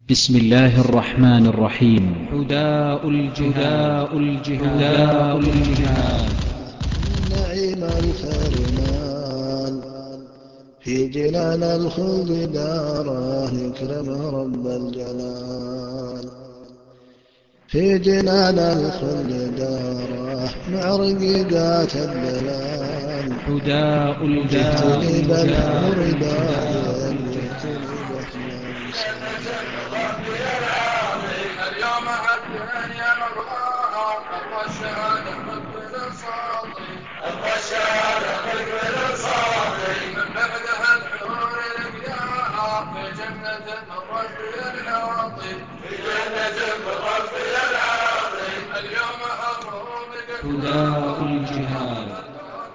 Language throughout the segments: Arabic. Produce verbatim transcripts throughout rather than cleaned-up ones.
بسم الله الرحمن الرحيم. حداء الجهاد حداء الجهاد نعيم الحرمان في جنان الخلد داره يكرم رب الجلال. في جنان الخلد داره مع رقيقات الدلال. حداء الجهاد جئتني بالأمر حداء داعيا الجهاد جئتني بأحلام اليوم الدنيا مبغاها أبغى الشهادة مقبل صوتي أبغى الشهادة مقبل صوتي من بعدها الحور لقياها في جنة من ربي العاطي في جنة من ربي العاطي اليوم أمر حداء الجهاد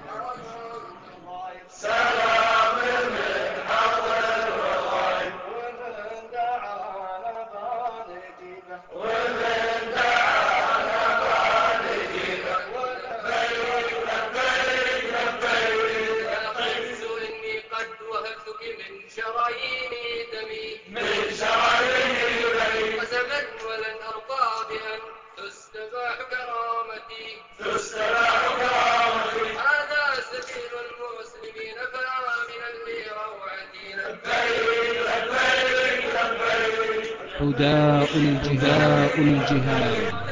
سلام من حضر وغيب ومن دعا لخالقه ومن دعا لخالقه لبيك لبيك لبيك لقيت إني قد وهبتك من شرايين دمي من شرايين دمي قسما ولن أرضى بأن تستباح كرامتي تستباح كرامتي هذا سبيل المسلمين فآمنا لروعتي لبيك لبيك لبيك حداء الجهاد الجهاد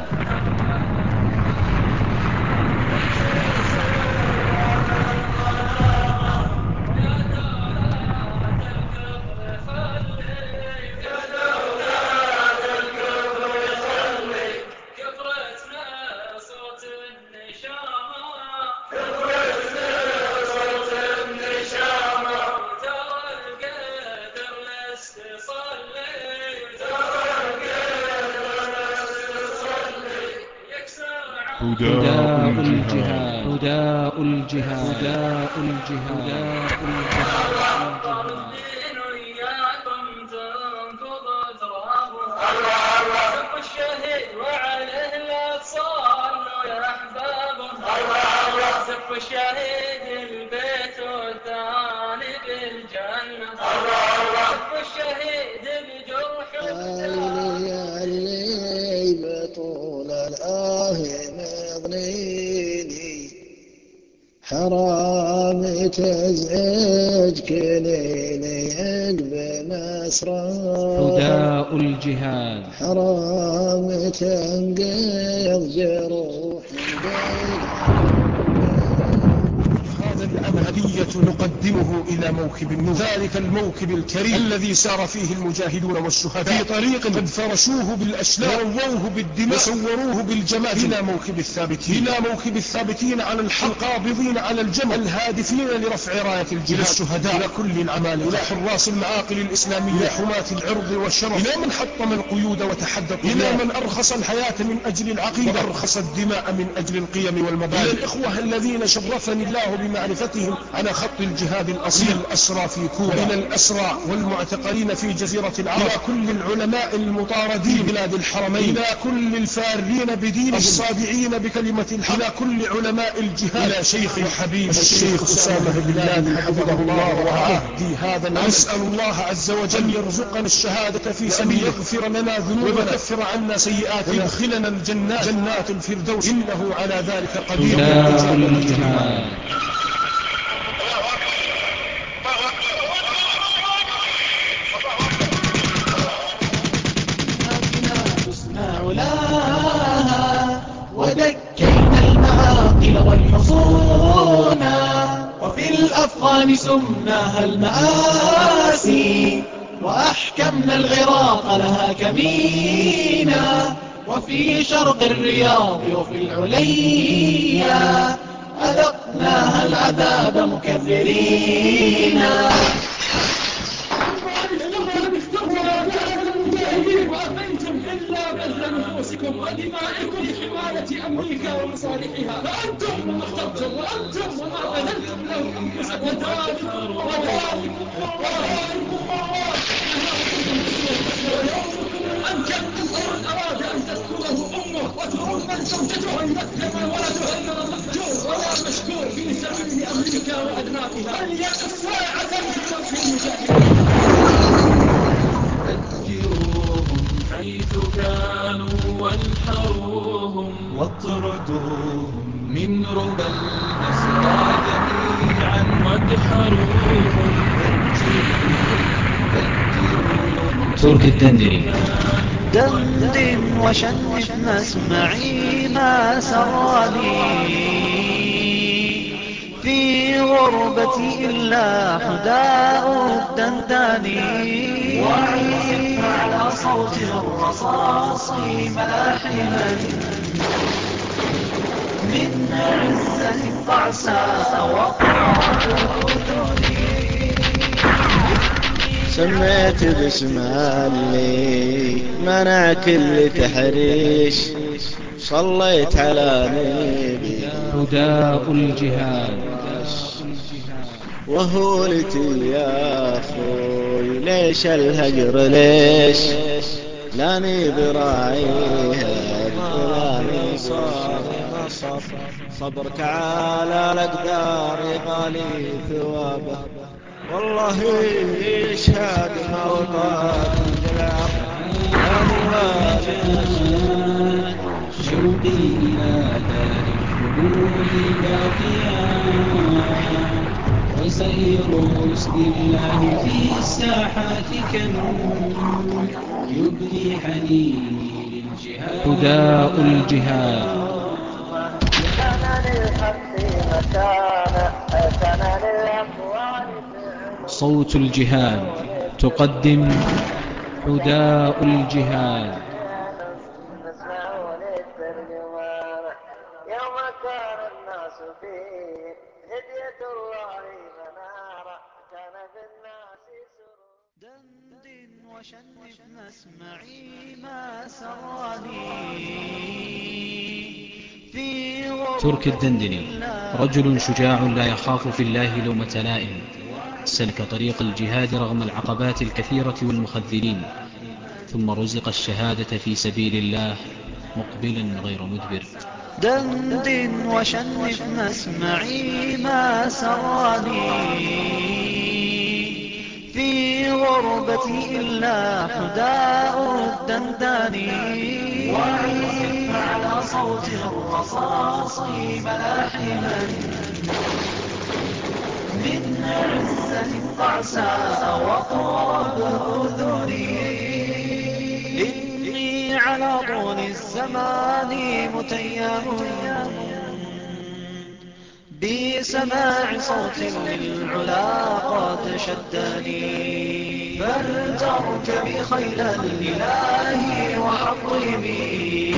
حداء الجهاد حداء الجهاد حداء الجهاد حداء الجهاد وإياكم تنقض ترابها سب الشهيد وعليه لا تصلوا يا أحباب سب الشهيد البيت والثاني بالجنة سب الشهيد بجرح اللي اللي بطول الآه مضنيني حرام تزعج كليني عقب مسرار. حداء الجهاد حرام تنقض جروح هذا الآن هدية نقدمه إلى موكب النور، ذلك الموكب الكريم الذي سار فيه المجاهدون والشهداء في طريق قد فرشوه بالأشلاء ورووه بالدماء وصوروه بالجمال. إلى موكب الثابتين، إلى موكب الثابتين على الحق القابضين على الجمل الهادفين لرفع راية الجهاد. إلى الشهداء، إلى كل العمالقة، إلى حراس المعاقل الإسلامية، إلى حماة العرض والشرف، إلى من حطم القيود وتحدى الطغيان، إلى من أرخص الحياة من أجل العقيدة وأرخص الدماء من أجل القيم والمبادئ، إلى الإخوة الذين شرفني الله بمعرفتهم على خط الجهاد الأصيل، إلى الأسرى في كوبا، إلى الأسرى والمعتقلين في جزيرة العرب، إلى كل العلماء المطاردين في بلاد الحرمين، إلى كل الفارين بدينهم الصادعين بكلمة الحق، إلى كل علماء الجهاد، إلى شيخ وحبيب الشيخ أسامة بن لادن حفظه الله ورعاه في هذا العمل. نسأل الله عز وجل أن يرزقنا الشهادة في سبيله، يغفر لنا ذنوبنا ويكفر عنا سيئاتنا ويدخلنا الجنات جنات الفردوس إنه على ذلك قدير. حداء الجهاد علاها ودكينا المعاقل والحصونا وفي الأفغان سمناها المآسي وأحكمنا العراق لها كمينا وفي شرق الرياض وفي العليا أذقناها العذاب مكذرين. ودمائكم لحماية أمريكا ومصالحها فأنتم من اخترتم وأنتم وما بذلتم لهم أنفسكم وذلكم وذلكم ويومكم الأنجب ومن أراد أن تذكره أمه وتؤمن زوجته وأن يقدم ولده إنما مهجور ولا مشكور في سبيل أمريكا وأبنائها فليقف ساعة في وجه المجاهدين. ترك الدندري. دندن وشنف مسمعي ما سراني في غربتي إلا حداء الدنداني، وعزف على صوت الرصاص ملاحما من عزة طعساء وقرب أذني. سميت باسم اللي منع كل تحريش، صليت على نبي هداء الجهاد. وهولتي يا أخوي ليش الهجر ليش، لاني براعيها لاني صارم صبر، صبرك على الأقدار غالي ثوابه، والله يشهد مرضاك الجلاب شوقي إلى دار الخلود باقيا، وسير رسل الله في الساحات كنور يبدي حنيني للجهاد. هداء الجهاد. صوت الجهاد تقدم هداء الجهاد. يوم كان الناس فيه هدية الله منارا، كان بالناس سرور. دندن وشنف مسمعي ما سراني في ترك الدندني رجل شجاع لا يخاف في الله لومة لائم، سلك طريق الجهاد رغم العقبات الكثيرة والمخذلين، ثم رزق الشهادة في سبيل الله مقبلا غير مدبر. دندن وشنف مسمعي ما سراني في غربتي إلا حداء الدنداني، وعزف على صوت الرصاص ملاحما من عزة طعساء وقرب أذني. إني على طول الزمان متيم بسماع صوت للعلا قد شدني، فلتركبي خيل الإله وحطمي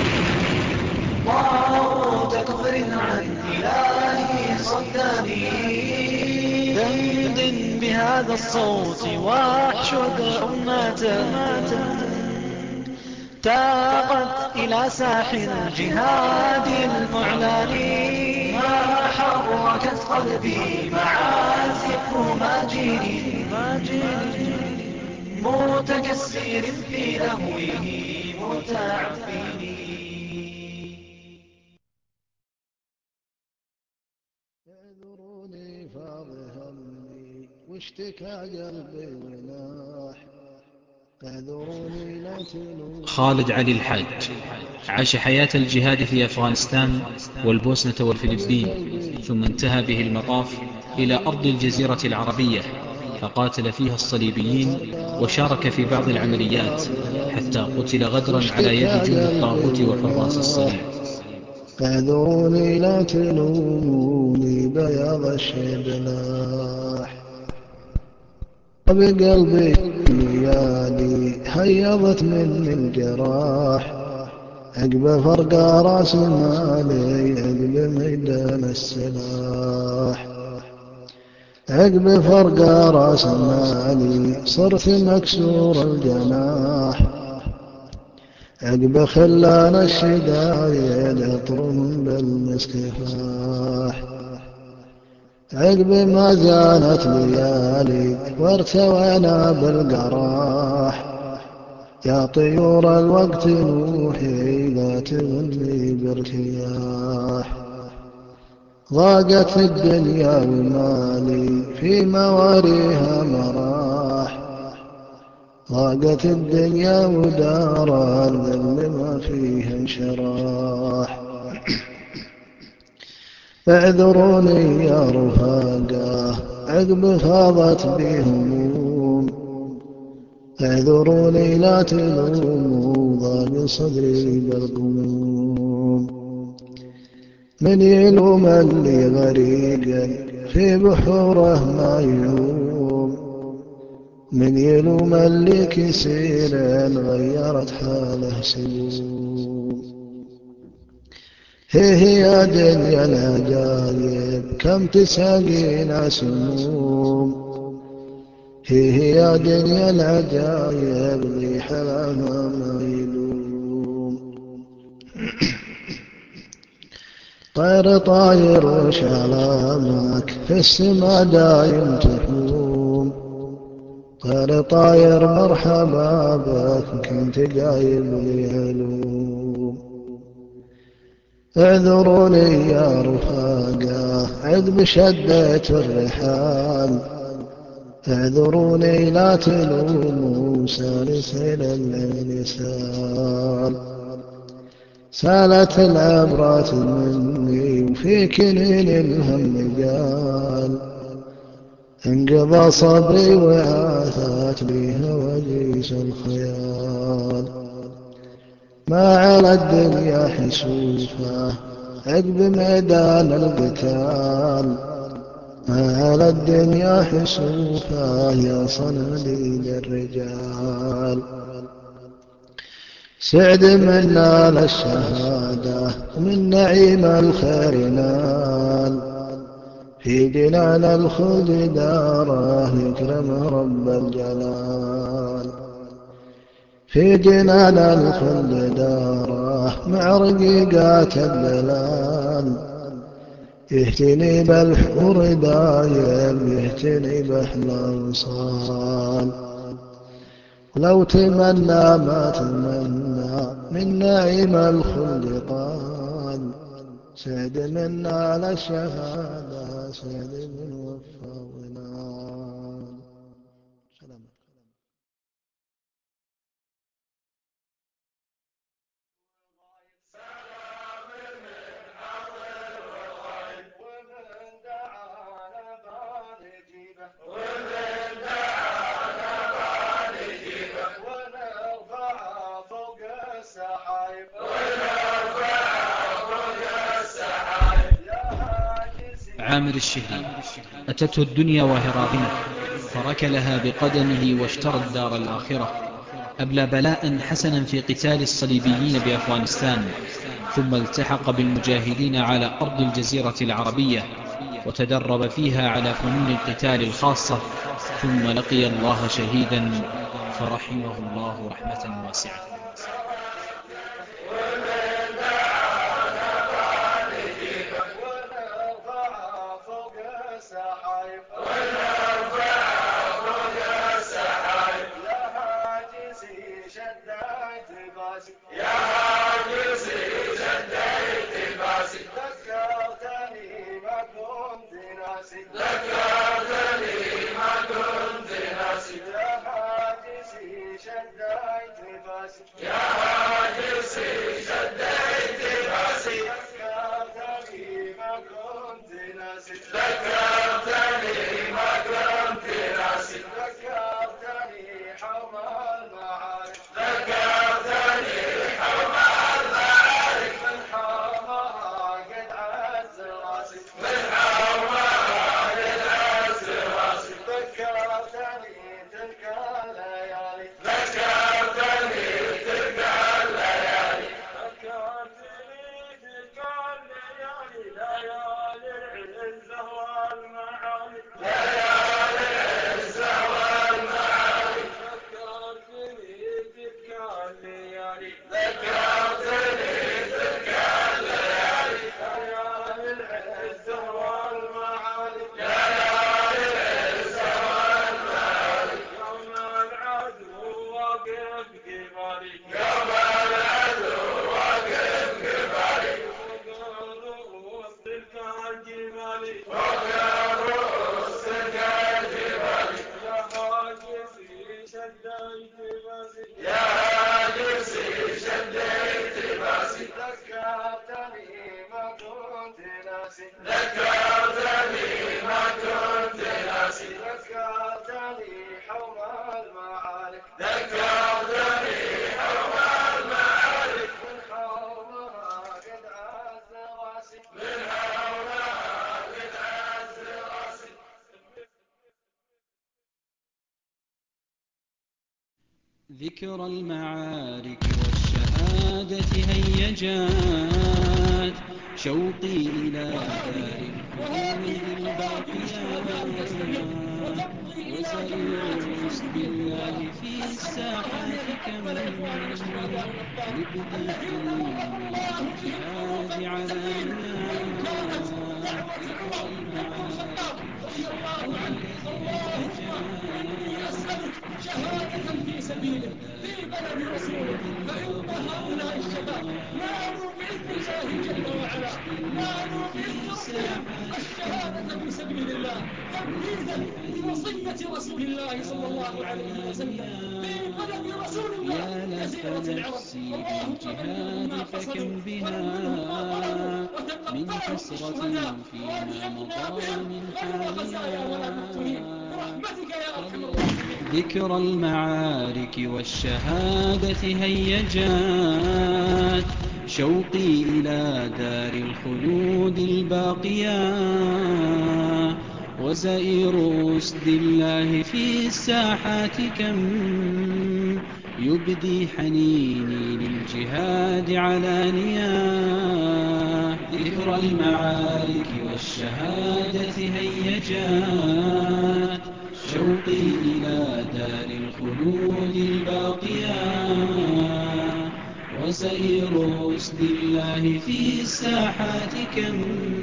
طاغوت كفر عن إلهي صدني. دندن بهذا الصوت واحشد أمة تاقت إلى ساح الجهاد المعلن، ما حركت قلبي معازف ماجني متكسر في لهوه متعفن. اعذروني فاض همي واشتكى قلبي وناح، اعذروني لا تلوموني. خالد علي الحاج عاش حياة الجهاد في أفغانستان والبوسنة والفلبين، ثم انتهى به المطاف إلى أرض الجزيرة العربية، فقاتل فيها الصليبيين وشارك في بعض العمليات حتى قتل غدرا على يد جند الطاغوت وحراس الصليب. اعذروني لا تلوموني بياض الشبلاح، بقلبي ليالي هيضت مني الجراح، عقب فرق راس مالي عقب ميدان السلاح، عقب فرق راس مالي صرت مكسور الجناح، عقب خلان الشدايد يطرم بالمسكفاح، عقب ما زالت ليالي وارتوينا بالقراح، يا طيور الوقت نوحي لا تغني بارتياح، ضاقت الدنيا ومالي في مواريها مراح، ضاقت الدنيا ودار الذل ما فيها انشراح. اعذروني يا رفاقاه عقب فاضت بي هموم، اعذروني لا تلوموا ضاق صدري بالغموم، من يلوم اللي غريقا في بحوره ما يلوم، من يلوم اللي كسيرا غيرت حاله سموم. هي يا دنيا العجايب كم تساقينا سموم، هي يا دنيا العجايب ذي حلاها ما يلوم. طير طاير وشلامك في السما دايم تحوم، طير طاير مرحبا بك كنت جايب لي علوم. اعذروني يا رفاقا عذب شدة الرحال، اعذروني لا تلوموا سالسل الليل سال، سالت العبرات مني وفي كنين الهم قال، انقضى صبري وعاثت بها وجيس الخيال. ما على الدنيا حسوفه عقب ميدان القتال، ما على الدنيا حسوفه يا صناديد الرجال. سعد من نال الشهادة ومن نعيم الخير نال، في جنان الخلد داره يكرم رب الجلال، في جنان الخلد داره مع رقيقات الدلال، يهتني بالحور دايم يهتني بأحلى وصال. ولو تمنى ما تمنى من نعيم الخلد قال، سعد منا للشهادة سعد من وفى ونال. سلام. عامر الشهري أتته الدنيا وهي راغمة، فركلها بقدمه واشترى الدار الآخرة. أبلى بلاء حسنا في قتال الصليبيين بأفغانستان، ثم التحق بالمجاهدين على أرض الجزيرة العربية، وتدرب فيها على فنون القتال الخاصة، ثم لقي الله شهيدا فرحمه الله رحمة واسعة. ذكرتني ما كنت ناسي، ذكرتني حول المعارك. ذكر المعارك والشهادة هيجات شوقي إلى دار الخلود الباقيات وسائر رسل الله في الساحات كم يبدي حنين للجهاد علانيا ذكر المعارك والشهادة هيجات شهادة في سبيله في بلد رسوله فإن هؤلاء الشباب نالوا بإذن الله جل وعلا نالوا بإذن ربهم الشهادة في سبيل الله تنفيذا لوصية رسول الله صلى الله عليه وسلم في بلد رسول الله جزيرة العرب اللهم بلغهم ما قصدوا ونولهم ما طلبوا وتقبلهم بالشهداء وألحقنا بهم غير خزايا ولا مفتونين برحمتك يا أرحم الراحمين. ذكر المعارك والشهادة هيجات شوقي إلى دار الخلود الباقية وزائر أسد الله في الساحات كم يبدي حنيني للجهاد علانيا ذكر المعارك والشهادة هيجات شوقي إلى دار الخلود الباقية وسائر أسد الله في الساحات كم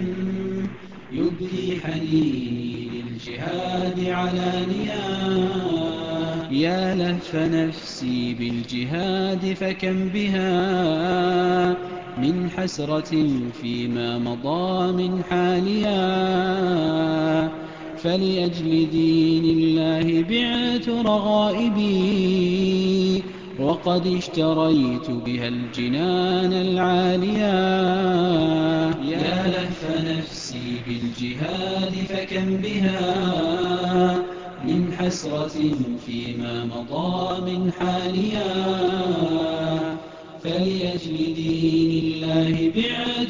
يبدي حنيني للجهاد علانيا يا لهف نفسي بالجهاد فكم بها من حسرة فيما مضى من حاليا فلأجل دين الله بعت رغائبي وقد اشتريت بها الجنان العالية يا لهف نفسي بالجهاد فكم بها من حسرة فيما مضى من حاليا فلأجل دين الله بعت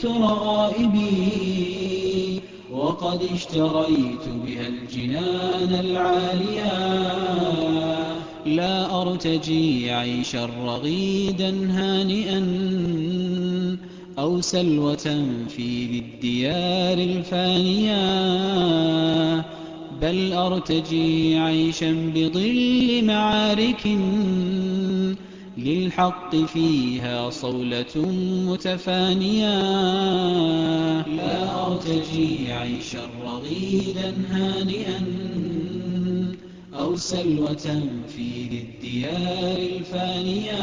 رغائبي وقد اشتريت بها الجنان العالية لا أرتجي عيشا رغيدا هانئا أو سلوة في ذي الديار الفانية بل أرتجي عيشا بظل معارك للحق فيها صولة متفانية لا أرتجي عيشا رغيدا هانئا أو سلوة في ذي الديار الفانية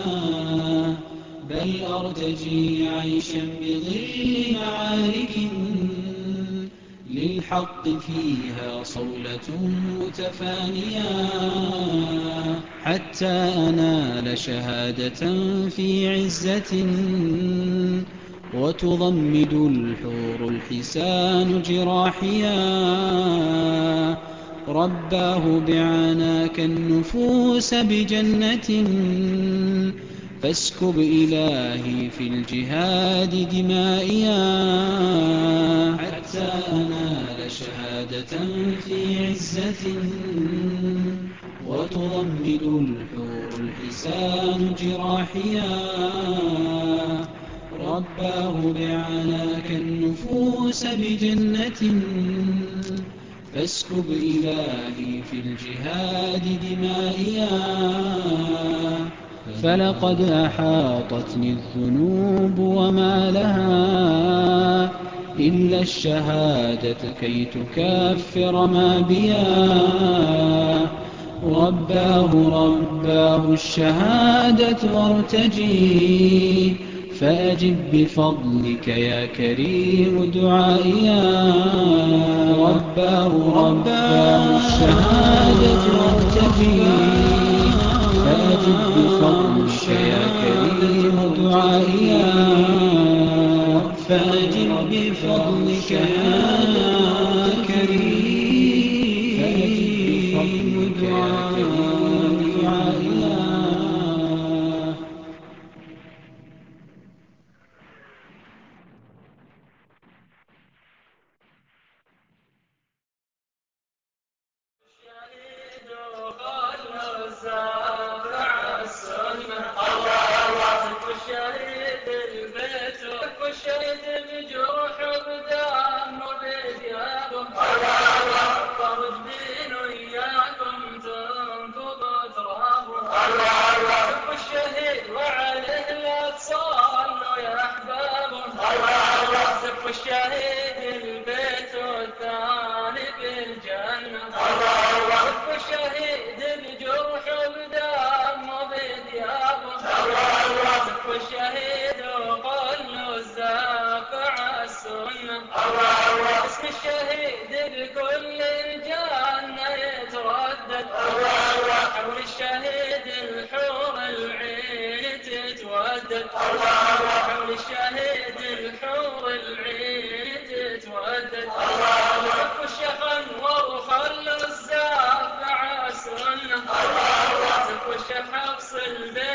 بل أرتجي عيشا بظل معارك للحق فيها صولة متفانية حتى أنال شهادة في عزة وتضمد الحور الحسان جراحيا رباه بعناك النفوس بجنة فاسكب إلهي في الجهاد دمائيا حتى أنال شهادة في عزة وتضمد الحور الحسان جراحيا رباه بعناك النفوس بجنة فاسكب إلهي في الجهاد دمائيا فلقد أحاطتني الذنوب وما لها إلا الشهادة كي تكفر ما بيا رباه رباه الشهادة وارتجي فأجب بفضلك يا كريم دعائيا رباه رباه الشهادة وارتجي فأجب بفضلك يا كريم دعائيا فأجب بفضلك يا كريم فأجب بفضلك يا كريم دعائيا الشهيد خلص حول الشهيد الحور العين تتودد سفوا الشيخ انور وخلوا الزاف مع السنه سفوا الشيخ حفص البيت